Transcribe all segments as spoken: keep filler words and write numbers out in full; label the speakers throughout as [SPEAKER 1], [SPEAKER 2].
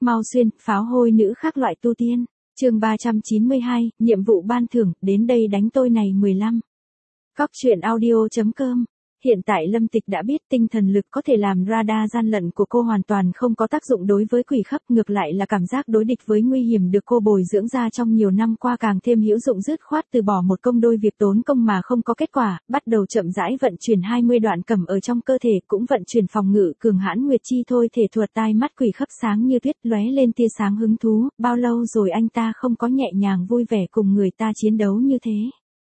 [SPEAKER 1] mau xuyên, pháo hôi nữ khác loại tu tiên. Chương ba trăm chín mươi hai, nhiệm vụ ban thưởng, đến đây đánh tôi này mười lăm. Góc truyện audio chấm com. Hiện tại Lâm Tịch đã biết tinh thần lực có thể làm radar gian lận của cô hoàn toàn không có tác dụng đối với quỷ khắp, ngược lại là cảm giác đối địch với nguy hiểm được cô bồi dưỡng ra trong nhiều năm qua càng thêm hữu dụng, dứt khoát từ bỏ một công đôi việc tốn công mà không có kết quả, bắt đầu chậm rãi vận chuyển hai mươi đoạn cẩm ở trong cơ thể, cũng vận chuyển phòng ngự cường hãn nguyệt chi thôi thể thuật. Tai mắt quỷ khắp sáng như tuyết, lóe lên tia sáng hứng thú, bao lâu rồi anh ta không có nhẹ nhàng vui vẻ cùng người ta chiến đấu như thế.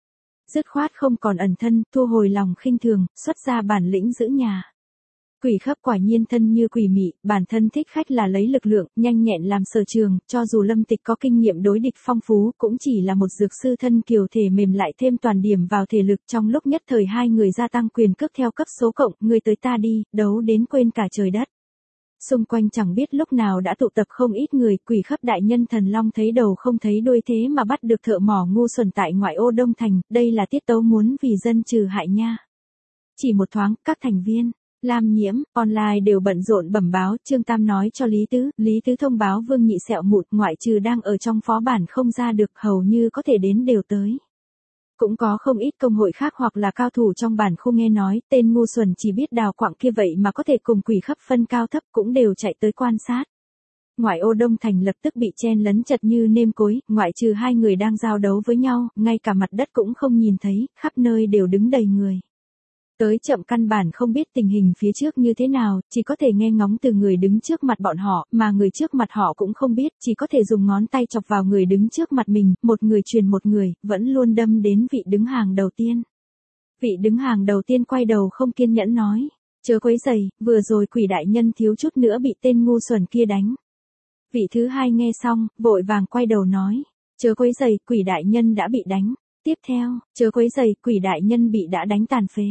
[SPEAKER 1] Dứt khoát không còn ẩn thân, thu hồi lòng khinh thường, xuất ra bản lĩnh giữ nhà. Quỷ khắp quả nhiên thân như quỷ mị, bản thân thích khách là lấy lực lượng, nhanh nhẹn làm sở trường, cho dù Lâm Tịch có kinh nghiệm đối địch phong phú, cũng chỉ là một dược sư thân kiều thể mềm lại thêm toàn điểm vào thể lực. Trong lúc nhất thời hai người gia tăng quyền cước theo cấp số cộng, người tới ta đi, đấu đến quên cả trời đất. Xung quanh chẳng biết lúc nào đã tụ tập không ít người, quỷ khắp đại nhân thần long thấy đầu không thấy đuôi thế mà bắt được thợ mỏ ngu xuẩn tại ngoại ô Đông Thành, đây là tiết tấu muốn vì dân trừ hại nha. Chỉ một thoáng, các thành viên, Lam Nhiễm, online đều bận rộn bẩm báo, Trương Tam nói cho Lý Tứ, Lý Tứ thông báo Vương Nhị sẹo mụt ngoại trừ đang ở trong phó bản không ra được, hầu như có thể đến đều tới. Cũng có không ít công hội khác hoặc là cao thủ trong bản khu nghe nói, tên ngu xuẩn chỉ biết đào quặng kia vậy mà có thể cùng quỷ khắp phân cao thấp, cũng đều chạy tới quan sát. Ngoại ô Đông Thành lập tức bị chen lấn chật như nêm cối, ngoại trừ hai người đang giao đấu với nhau, ngay cả mặt đất cũng không nhìn thấy, khắp nơi đều đứng đầy người. Tới chậm căn bản không biết tình hình phía trước như thế nào, chỉ có thể nghe ngóng từ người đứng trước mặt bọn họ, mà người trước mặt họ cũng không biết, chỉ có thể dùng ngón tay chọc vào người đứng trước mặt mình, một người truyền một người, vẫn luôn đâm đến vị đứng hàng đầu tiên. Vị đứng hàng đầu tiên quay đầu không kiên nhẫn nói, chớ quấy rầy, vừa rồi quỷ đại nhân thiếu chút nữa bị tên ngu xuẩn kia đánh. Vị thứ hai nghe xong, vội vàng quay đầu nói, chớ quấy rầy, quỷ đại nhân đã bị đánh. Tiếp theo, chớ quấy rầy, quỷ đại nhân bị đã đánh tàn phế.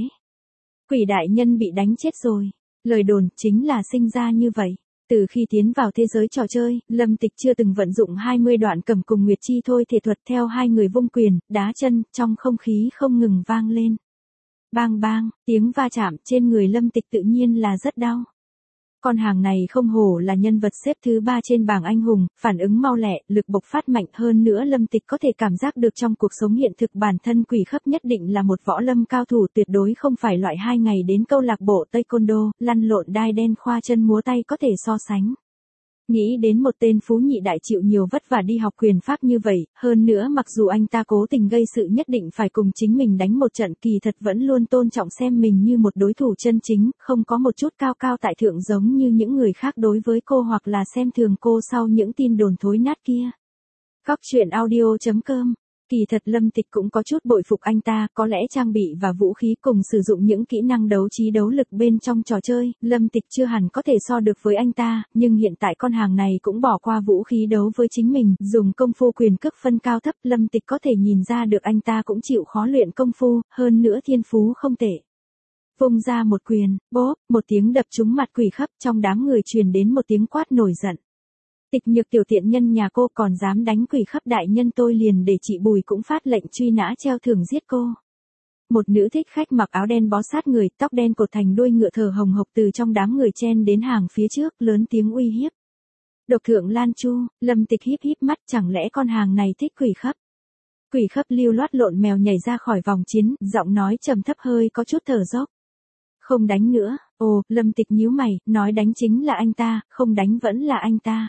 [SPEAKER 1] Quỷ đại nhân bị đánh chết rồi. Lời đồn chính là sinh ra như vậy. Từ khi tiến vào thế giới trò chơi, Lâm Tịch chưa từng vận dụng hai mươi đoạn cẩm cùng nguyệt chi thôi thể thuật, theo hai người vung quyền, đá chân, trong không khí không ngừng vang lên. Bang bang, tiếng va chạm trên người Lâm Tịch tự nhiên là rất đau. Con hàng này không hổ là nhân vật xếp thứ ba trên bảng anh hùng, phản ứng mau lẹ, lực bộc phát mạnh hơn nữa. Lâm Tịch có thể cảm giác được trong cuộc sống hiện thực bản thân quỷ khắp nhất định là một võ lâm cao thủ, tuyệt đối không phải loại hai ngày đến câu lạc bộ taekwondo, lăn lộn đai đen khoa chân múa tay có thể so sánh. Nghĩ đến một tên phú nhị đại chịu nhiều vất vả đi học quyền pháp như vậy, hơn nữa mặc dù anh ta cố tình gây sự nhất định phải cùng chính mình đánh một trận, kỳ thật vẫn luôn tôn trọng xem mình như một đối thủ chân chính, không có một chút cao cao tại thượng giống như những người khác đối với cô hoặc là xem thường cô sau những tin đồn thối nát kia. Góc truyện audio chấm com. Kỳ thật Lâm Tịch cũng có chút bội phục anh ta, có lẽ trang bị và vũ khí cùng sử dụng những kỹ năng đấu trí đấu lực bên trong trò chơi, Lâm Tịch chưa hẳn có thể so được với anh ta, nhưng hiện tại con hàng này cũng bỏ qua vũ khí đấu với chính mình, dùng công phu quyền cước phân cao thấp, Lâm Tịch có thể nhìn ra được anh ta cũng chịu khó luyện công phu, hơn nữa thiên phú không tệ. Vung ra một quyền, bốp, một tiếng đập trúng mặt quỷ khắp, trong đám người truyền đến một tiếng quát nổi giận. Tịch Nhược tiểu tiện nhân nhà cô còn dám đánh quỷ khắp đại nhân tôi liền để chị Bùi cũng phát lệnh truy nã treo thưởng giết cô. Một nữ thích khách mặc áo đen bó sát người, tóc đen cột thành đuôi ngựa thở hồng hộc từ trong đám người chen đến hàng phía trước, lớn tiếng uy hiếp. Độc thượng Lan Chu, Lâm Tịch híp híp mắt, chẳng lẽ con hàng này thích quỷ khắp. Quỷ khắp lưu loát lộn mèo nhảy ra khỏi vòng chiến, giọng nói trầm thấp hơi có chút thở dốc. Không đánh nữa, ồ, Lâm Tịch nhíu mày, nói đánh chính là anh ta, không đánh vẫn là anh ta.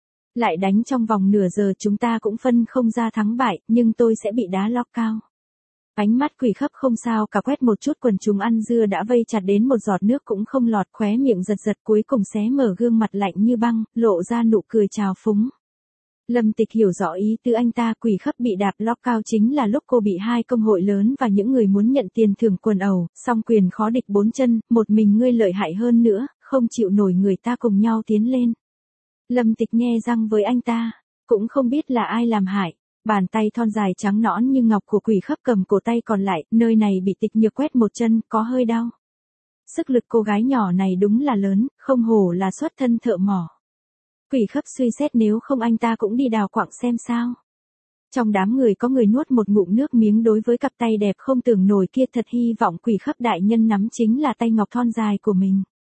[SPEAKER 1] Lại đánh trong vòng nửa giờ chúng ta cũng phân không ra thắng bại, nhưng tôi sẽ bị đá lóc cao. Ánh mắt quỷ khắp không sao cả quét một chút quần chúng ăn dưa đã vây chặt đến một giọt nước cũng không lọt, khóe miệng giật giật cuối cùng xé mở gương mặt lạnh như băng, lộ ra nụ cười trào phúng. Lâm Tịch hiểu rõ ý tứ anh ta, quỷ khắp bị đạp lóc cao chính là lúc cô bị hai công hội lớn và những người muốn nhận tiền thưởng quần ẩu, song quyền khó địch bốn chân, một mình ngươi lợi hại hơn nữa, không chịu nổi người ta cùng nhau tiến lên. Lâm Tịch nhe răng với anh ta, cũng không biết là ai làm hại, bàn tay thon dài trắng nõn như ngọc của quỷ khắp cầm cổ tay còn lại, nơi này bị Tịch Nhược quét một chân, có hơi đau. Sức lực cô gái nhỏ này đúng là lớn, không hổ là xuất thân thợ mỏ. Quỷ khắp suy xét nếu không anh ta cũng đi đào quặng xem sao. Trong đám người có người nuốt một ngụm nước miếng đối với cặp tay đẹp không tưởng nổi kia, thật hy vọng quỷ khắp đại nhân nắm chính là tay ngọc thon dài của mình.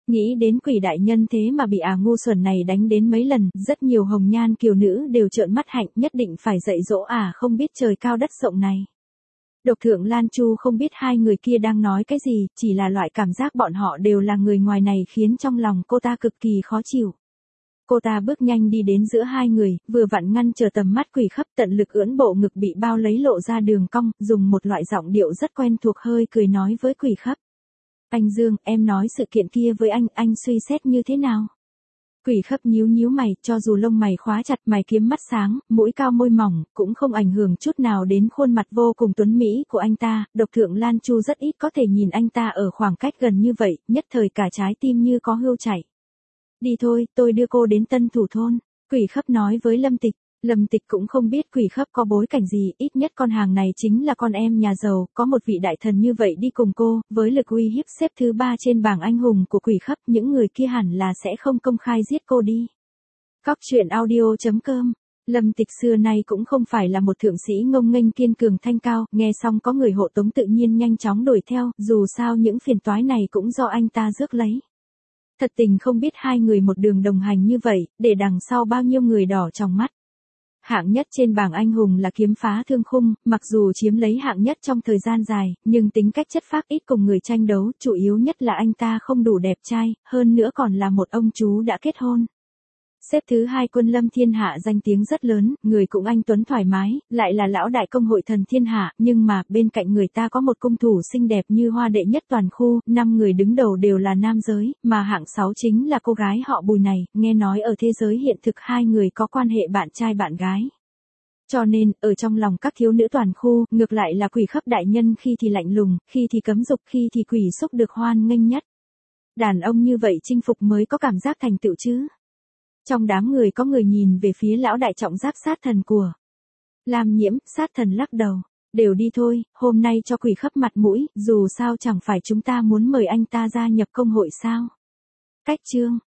[SPEAKER 1] Nghĩ đến quỷ đại nhân thế mà bị à ngu xuẩn này đánh đến mấy lần, rất nhiều hồng nhan kiều nữ đều trợn mắt hạnh, nhất định phải dạy dỗ à không biết trời cao đất rộng này. Độc Thượng Lan Chu không biết hai người kia đang nói cái gì, chỉ là loại cảm giác bọn họ đều là người ngoài này khiến trong lòng cô ta cực kỳ khó chịu. Cô ta bước nhanh đi đến giữa hai người, vừa vặn ngăn chờ tầm mắt Quỷ Khấp, tận lực ưỡn bộ ngực bị bao lấy lộ ra đường cong, dùng một loại giọng điệu rất quen thuộc hơi cười nói với Quỷ Khấp. Anh Dương, em nói sự kiện kia với anh, anh suy xét như thế nào? Quỷ Khấp nhíu nhíu mày, cho dù lông mày khóa chặt, mày kiếm mắt sáng, mũi cao môi mỏng, cũng không ảnh hưởng chút nào đến khuôn mặt vô cùng tuấn mỹ của anh ta. Độc Thượng Lan Chu rất ít có thể nhìn anh ta ở khoảng cách gần như vậy, nhất thời cả trái tim như có hươu chạy. Đi thôi, tôi đưa cô đến Tân Thủ Thôn, Quỷ Khấp nói với Lâm Tịch. Lâm Tịch cũng không biết Quỷ Khấp có bối cảnh gì, ít nhất con hàng này chính là con em nhà giàu, có một vị đại thần như vậy đi cùng cô, với lực uy hiếp xếp thứ ba trên bảng anh hùng của Quỷ Khấp, những người kia hẳn là sẽ không công khai giết cô đi. Cóc truyện audio chấm com. Lâm Tịch xưa nay cũng không phải là một thượng sĩ ngông nghênh kiên cường thanh cao, nghe xong có người hộ tống tự nhiên nhanh chóng đuổi theo, dù sao những phiền toái này cũng do anh ta rước lấy. Thật tình không biết hai người một đường đồng hành như vậy, để đằng sau bao nhiêu người đỏ trong mắt. Hạng nhất trên bảng anh hùng là Kiếm Phá Thương Khung, mặc dù chiếm lấy hạng nhất trong thời gian dài, nhưng tính cách chất phác ít cùng người tranh đấu, chủ yếu nhất là anh ta không đủ đẹp trai, hơn nữa còn là một ông chú đã kết hôn. Xếp thứ hai Quân Lâm Thiên Hạ danh tiếng rất lớn, người cũng anh tuấn thoải mái, lại là lão đại công hội thần thiên hạ, nhưng mà bên cạnh người ta có một cung thủ xinh đẹp như hoa đệ nhất toàn khu, năm người đứng đầu đều là nam giới, mà hạng sáu chính là cô gái họ Bùi này, nghe nói ở thế giới hiện thực hai người có quan hệ bạn trai bạn gái. Cho nên, ở trong lòng các thiếu nữ toàn khu, ngược lại là Quỷ Khấp đại nhân khi thì lạnh lùng, khi thì cấm dục, khi thì quỷ xúc được hoan nghênh nhất. Đàn ông như vậy chinh phục mới có cảm giác thành tựu chứ. Trong đám người có người nhìn về phía lão đại trọng giáp sát thần của Lam Nhiễm, sát thần lắc đầu, đều đi thôi, hôm nay cho Quỷ Khấp mặt mũi, dù sao chẳng phải chúng ta muốn mời anh ta gia nhập công hội sao. Cách chương